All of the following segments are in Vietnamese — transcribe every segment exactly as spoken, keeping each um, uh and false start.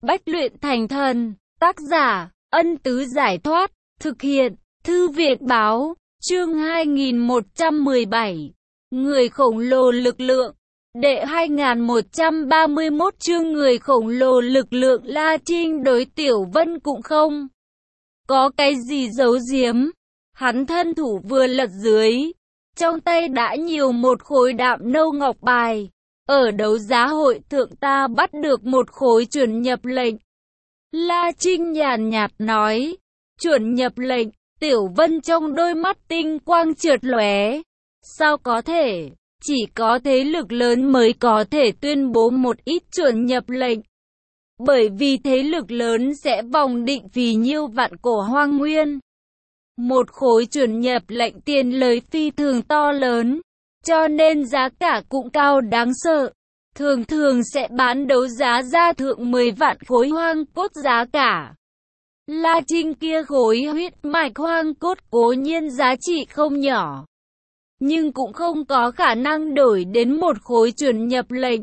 Bách luyện thành thần. Tác giả, Ân Tứ Giải Thoát. Thực hiện, Thư viện Báo. Chương hai nghìn một trăm mười bảy. Người khổng lồ lực lượng. Đệ hai nghìn một trăm ba mươi mốt chương người khổng lồ lực lượng. La Trinh đối Tiểu Vân cũng không có cái gì giấu giếm. Hắn thân thủ vừa lật dưới, trong tay đã nhiều một khối đạm nâu ngọc bài. Ở đấu giá hội thượng ta bắt được một khối chuẩn nhập lệnh. La Trinh nhàn nhạt nói. Chuẩn nhập lệnh. Tiểu Vân trong đôi mắt tinh quang chợt lóe. Sao có thể? Chỉ có thế lực lớn mới có thể tuyên bố một ít chuẩn nhập lệnh. Bởi vì thế lực lớn sẽ vòng định vì nhiêu vạn cổ hoang nguyên. Một khối chuẩn nhập lệnh tiền lời phi thường to lớn, cho nên giá cả cũng cao đáng sợ. Thường thường sẽ bán đấu giá ra thượng mười vạn khối hoang cốt giá cả. La Trinh kia khối huyết mạch hoang cốt cố nhiên giá trị không nhỏ, nhưng cũng không có khả năng đổi đến một khối chuẩn nhập lệnh.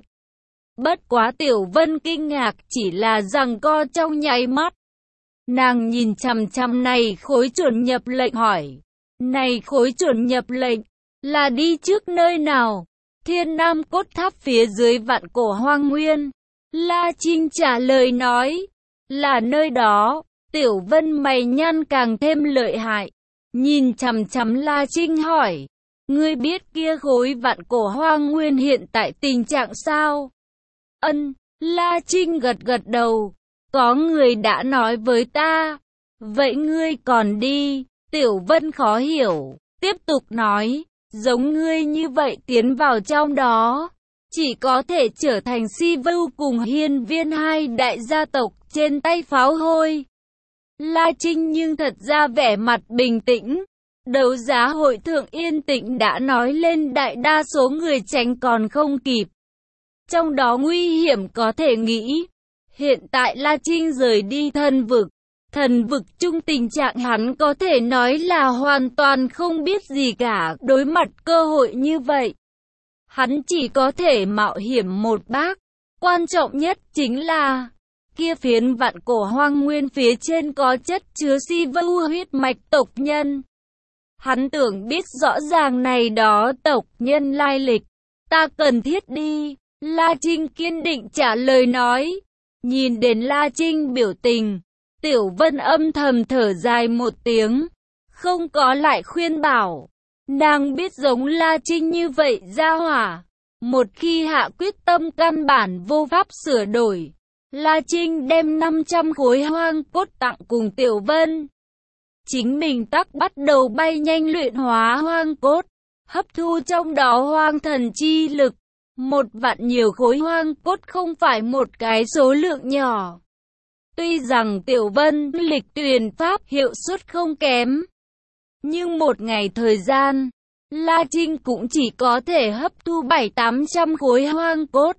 Bất quá Tiểu Vân kinh ngạc chỉ là giằng co trong nháy mắt. Nàng nhìn chằm chằm này khối chuẩn nhập lệnh hỏi. Này khối chuẩn nhập lệnh, là đi trước nơi nào? Thiên Nam cốt tháp phía dưới vạn cổ hoang nguyên. La Trinh trả lời nói. Là nơi đó. Tiểu Vân mày nhăn càng thêm lợi hại. Nhìn chằm chằm La Trinh hỏi. Ngươi biết kia khối vạn cổ hoang nguyên hiện tại tình trạng sao? Ân, La Trinh gật gật đầu. Có người đã nói với ta. Vậy ngươi còn đi? Tiểu Vân khó hiểu. Tiếp tục nói. Giống ngươi như vậy tiến vào trong đó, chỉ có thể trở thành Si Vưu cùng Hiên Viên hai đại gia tộc trên tay pháo hôi. La Trinh nhưng thật ra vẻ mặt bình tĩnh. Đấu giá hội thượng yên tĩnh đã nói lên đại đa số người tránh còn không kịp. Trong đó nguy hiểm có thể nghĩ. Hiện tại La Trinh rời đi thần vực. Thần vực chung tình trạng hắn có thể nói là hoàn toàn không biết gì cả. Đối mặt cơ hội như vậy, hắn chỉ có thể mạo hiểm một bác. Quan trọng nhất chính là kia phiến vạn cổ hoang nguyên phía trên có chất chứa Si Vưu huyết mạch tộc nhân. Hắn tưởng biết rõ ràng này đó tộc nhân lai lịch. Ta cần thiết đi. La Trinh kiên định trả lời nói. Nhìn đến La Trinh biểu tình, Tiểu Vân âm thầm thở dài một tiếng, không có lại khuyên bảo. Nàng biết giống La Trinh như vậy ra hỏa, một khi hạ quyết tâm căn bản vô pháp sửa đổi. La Trinh đem năm trăm khối hoang cốt tặng cùng Tiểu Vân. Chính mình tắc bắt đầu bay nhanh luyện hóa hoang cốt, hấp thu trong đó hoang thần chi lực. Một vạn nhiều khối hoang cốt không phải một cái số lượng nhỏ. Tuy rằng Tiểu Vân lịch tuyển pháp hiệu suất không kém, nhưng một ngày thời gian, La Trinh cũng chỉ có thể hấp thu bảy tám trăm khối hoang cốt.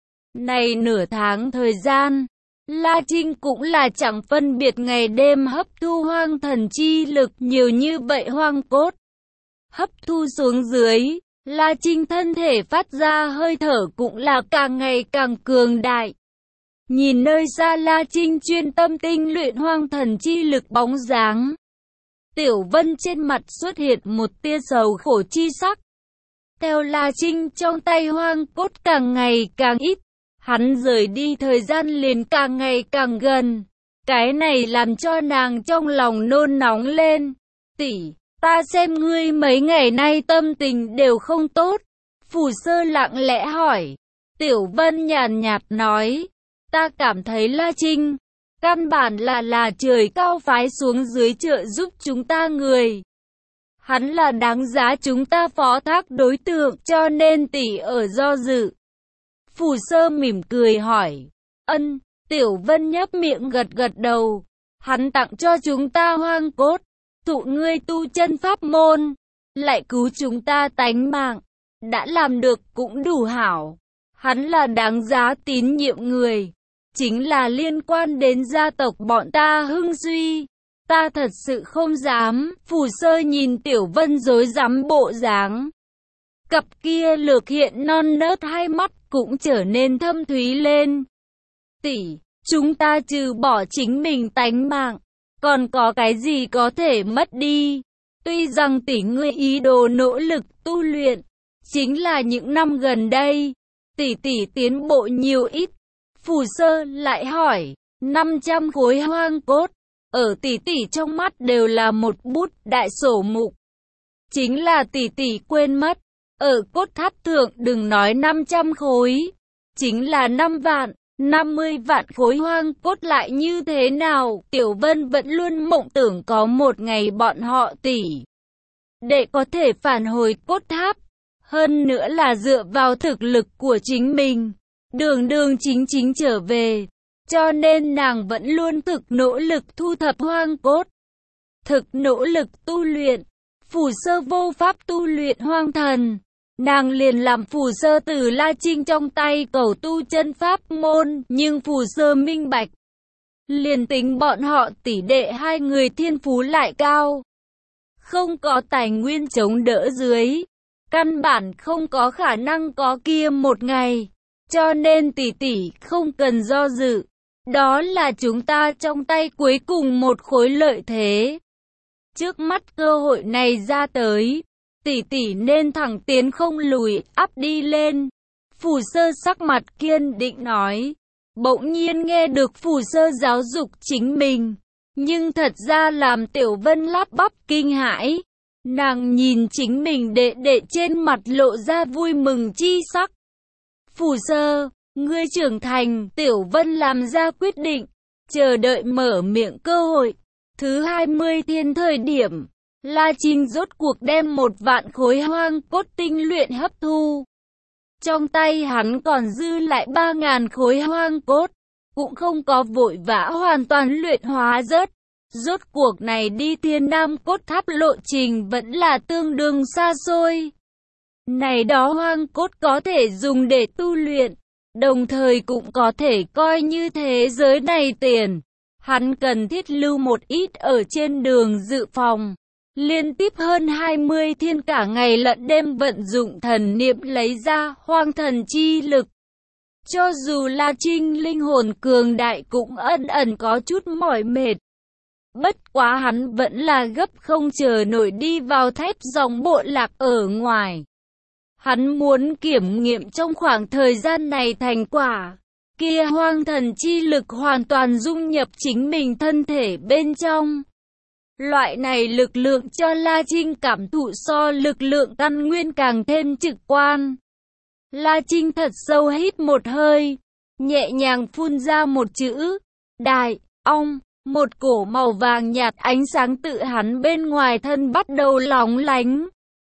Này nửa tháng thời gian, La Trinh cũng là chẳng phân biệt ngày đêm hấp thu hoang thần chi lực nhiều như vậy hoang cốt. Hấp thu xuống dưới, La Trinh thân thể phát ra hơi thở cũng là càng ngày càng cường đại. Nhìn nơi xa La Trinh chuyên tâm tinh luyện hoang thần chi lực bóng dáng, Tiểu Vân trên mặt xuất hiện một tia sầu khổ chi sắc. Theo La Trinh trong tay hoang cốt càng ngày càng ít, hắn rời đi thời gian liền càng ngày càng gần. Cái này làm cho nàng trong lòng nôn nóng lên. Tỷ, ta xem ngươi mấy ngày nay tâm tình đều không tốt. Phù Sơ lặng lẽ hỏi. Tiểu Vân nhàn nhạt nói. Ta cảm thấy La Trinh, căn bản là là trời cao phái xuống dưới trợ giúp chúng ta người. Hắn là đáng giá chúng ta phó thác đối tượng, cho nên tỷ ở do dự. Phù Sơ mỉm cười hỏi. Ân, Tiểu Vân nhấp miệng gật gật đầu. Hắn tặng cho chúng ta hoang cốt, thụ ngươi tu chân pháp môn, lại cứu chúng ta tánh mạng. Đã làm được cũng đủ hảo. Hắn là đáng giá tín nhiệm người. Chính là liên quan đến gia tộc bọn ta hưng duy. Ta thật sự không dám. Phù Sơ nhìn Tiểu Vân rối rắm bộ dáng. Cặp kia lược hiện non nớt hai mắt cũng trở nên thâm thúy lên. Tỷ, Chúng ta trừ bỏ chính mình tánh mạng, còn có cái gì có thể mất đi? Tuy rằng tỷ ngươi ý đồ nỗ lực tu luyện, chính là những năm gần đây, tỷ tỷ tiến bộ nhiều ít. Phù Sơ lại hỏi, năm trăm khối hoang cốt, ở tỷ tỷ trong mắt đều là một bút đại sổ mục. Chính là tỷ tỷ quên mất, ở cốt tháp thượng đừng nói năm trăm khối, chính là năm vạn, năm mươi vạn khối hoang cốt lại như thế nào? Tiểu Vân vẫn luôn mộng tưởng có một ngày bọn họ tỷ để có thể phản hồi cốt tháp, hơn nữa là dựa vào thực lực của chính mình, đường đường chính chính trở về, cho nên nàng vẫn luôn thực nỗ lực thu thập hoang cốt, thực nỗ lực tu luyện. Phù Sơ vô pháp tu luyện hoang thần, nàng liền làm Phù Sơ từ La Trinh trong tay cầu tu chân pháp môn, nhưng Phù Sơ minh bạch, liền tính bọn họ tỷ đệ hai người thiên phú lại cao, không có tài nguyên chống đỡ dưới, căn bản không có khả năng có kia một ngày, cho nên tỷ tỷ không cần do dự, đó là chúng ta trong tay cuối cùng một khối lợi thế. Trước mắt cơ hội này ra tới, tỷ tỷ nên thẳng tiến không lùi, áp đi lên. Phù Sơ sắc mặt kiên định nói, bỗng nhiên nghe được Phù Sơ giáo dục chính mình, nhưng thật ra làm Tiểu Vân lắp bắp kinh hãi. Nàng nhìn chính mình đệ đệ trên mặt lộ ra vui mừng chi sắc. Phù Sơ, ngươi trưởng thành. Tiểu Vân làm ra quyết định, chờ đợi mở miệng cơ hội. Thứ hai mươi thiên thời điểm, La Trinh rốt cuộc đem một vạn khối hoang cốt tinh luyện hấp thu. Trong tay hắn còn dư lại ba ngàn khối hoang cốt, cũng không có vội vã hoàn toàn luyện hóa rớt. Rốt cuộc này đi Thiên Nam cốt tháp lộ trình vẫn là tương đương xa xôi. Này đó hoang cốt có thể dùng để tu luyện, đồng thời cũng có thể coi như thế giới này tiền. Hắn cần thiết lưu một ít ở trên đường dự phòng. Liên tiếp hơn hai mươi thiên cả ngày lẫn đêm vận dụng thần niệm lấy ra hoang thần chi lực. Cho dù La Trinh linh hồn cường đại cũng ẩn ẩn có chút mỏi mệt. Bất quá hắn vẫn là gấp không chờ nổi đi vào thép dòng bộ lạc ở ngoài. Hắn muốn kiểm nghiệm trong khoảng thời gian này thành quả. Kia hoang thần chi lực hoàn toàn dung nhập chính mình thân thể bên trong. Loại này lực lượng cho La Trinh cảm thụ so lực lượng căn nguyên càng thêm trực quan. La Trinh thật sâu hít một hơi, nhẹ nhàng phun ra một chữ, đại, ong, một cổ màu vàng nhạt ánh sáng tự hắn bên ngoài thân bắt đầu lóng lánh.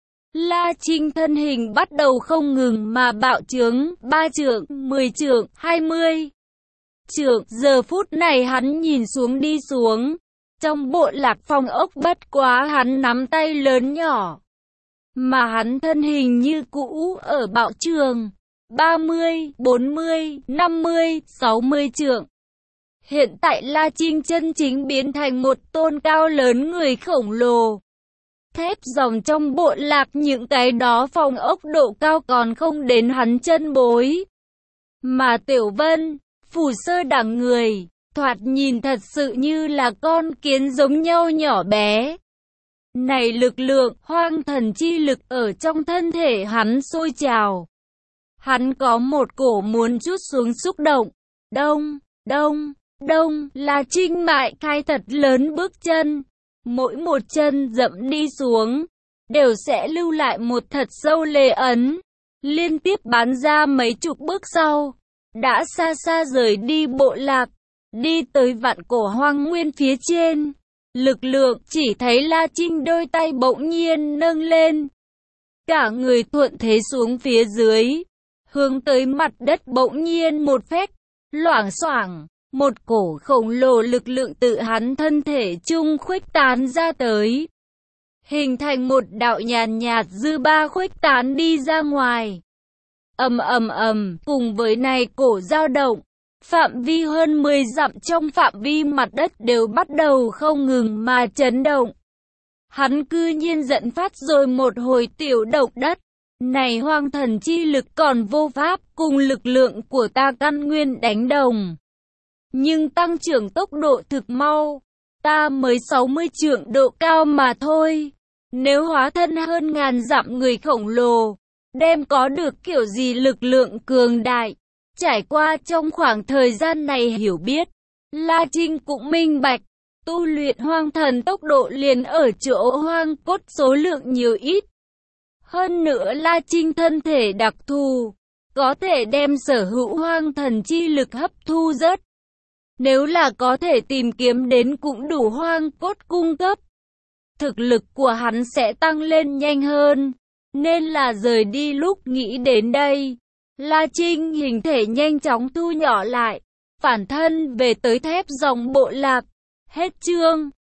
La Trinh thân hình bắt đầu không ngừng mà bạo trướng, ba trượng, mười trượng, hai mươi trượng. Giờ phút này hắn nhìn xuống đi xuống, trong bộ lạc phong ốc bất quá hắn nắm tay lớn nhỏ, mà hắn thân hình như cũ ở bạo trường, ba mươi, bốn mươi, năm mươi, sáu mươi trượng. Hiện tại La Trinh chân chính biến thành một tôn cao lớn người khổng lồ. Thép dòng trong bộ lạc những cái đó phong ốc độ cao còn không đến hắn chân bối. Mà Tiểu Vân, Phù Sơ đẳng người, thoạt nhìn thật sự như là con kiến giống nhau nhỏ bé. Này lực lượng, hoang thần chi lực ở trong thân thể hắn sôi trào. Hắn có một cổ muốn trút xuống xúc động. Đông, đông, đông, La Trinh mại khai thật lớn bước chân. Mỗi một chân dẫm đi xuống, đều sẽ lưu lại một thật sâu lê ấn. Liên tiếp bắn ra mấy chục bước sau, đã xa xa rời đi bộ lạc, đi tới vạn cổ hoang nguyên phía trên. Lực lượng chỉ thấy La Trinh đôi tay bỗng nhiên nâng lên, cả người thuận thế xuống phía dưới, hướng tới mặt đất bỗng nhiên một phách, loảng xoảng. Một cổ khổng lồ lực lượng tự hắn thân thể trung khuếch tán ra tới, hình thành một đạo nhàn nhạt dư ba khuếch tán đi ra ngoài. Ầm ầm ầm, cùng với này cổ dao động, phạm vi hơn mười dặm trong phạm vi mặt đất đều bắt đầu không ngừng mà chấn động. Hắn cư nhiên dẫn phát rồi một hồi tiểu động đất. Này hoang thần chi lực còn vô pháp cùng lực lượng của ta căn nguyên đánh đồng. nhưng tăng trưởng tốc độ thực mau. Ta mới sáu mươi trượng độ cao mà thôi. Nếu hóa thân hơn ngàn dặm người khổng lồ, đem có được kiểu gì lực lượng cường đại. Trải qua trong khoảng thời gian này hiểu biết, La Trinh cũng minh bạch, tu luyện hoang thần tốc độ liền ở chỗ hoang cốt số lượng nhiều ít. Hơn nữa La Trinh thân thể đặc thù, có thể đem sở hữu hoang thần chi lực hấp thu rất. Nếu là có thể tìm kiếm đến cũng đủ hoang cốt cung cấp, thực lực của hắn sẽ tăng lên nhanh hơn, nên là rời đi lúc nghĩ đến đây. La Trinh hình thể nhanh chóng thu nhỏ lại, phản thân về tới thép dòng bộ lạc. Hết chương.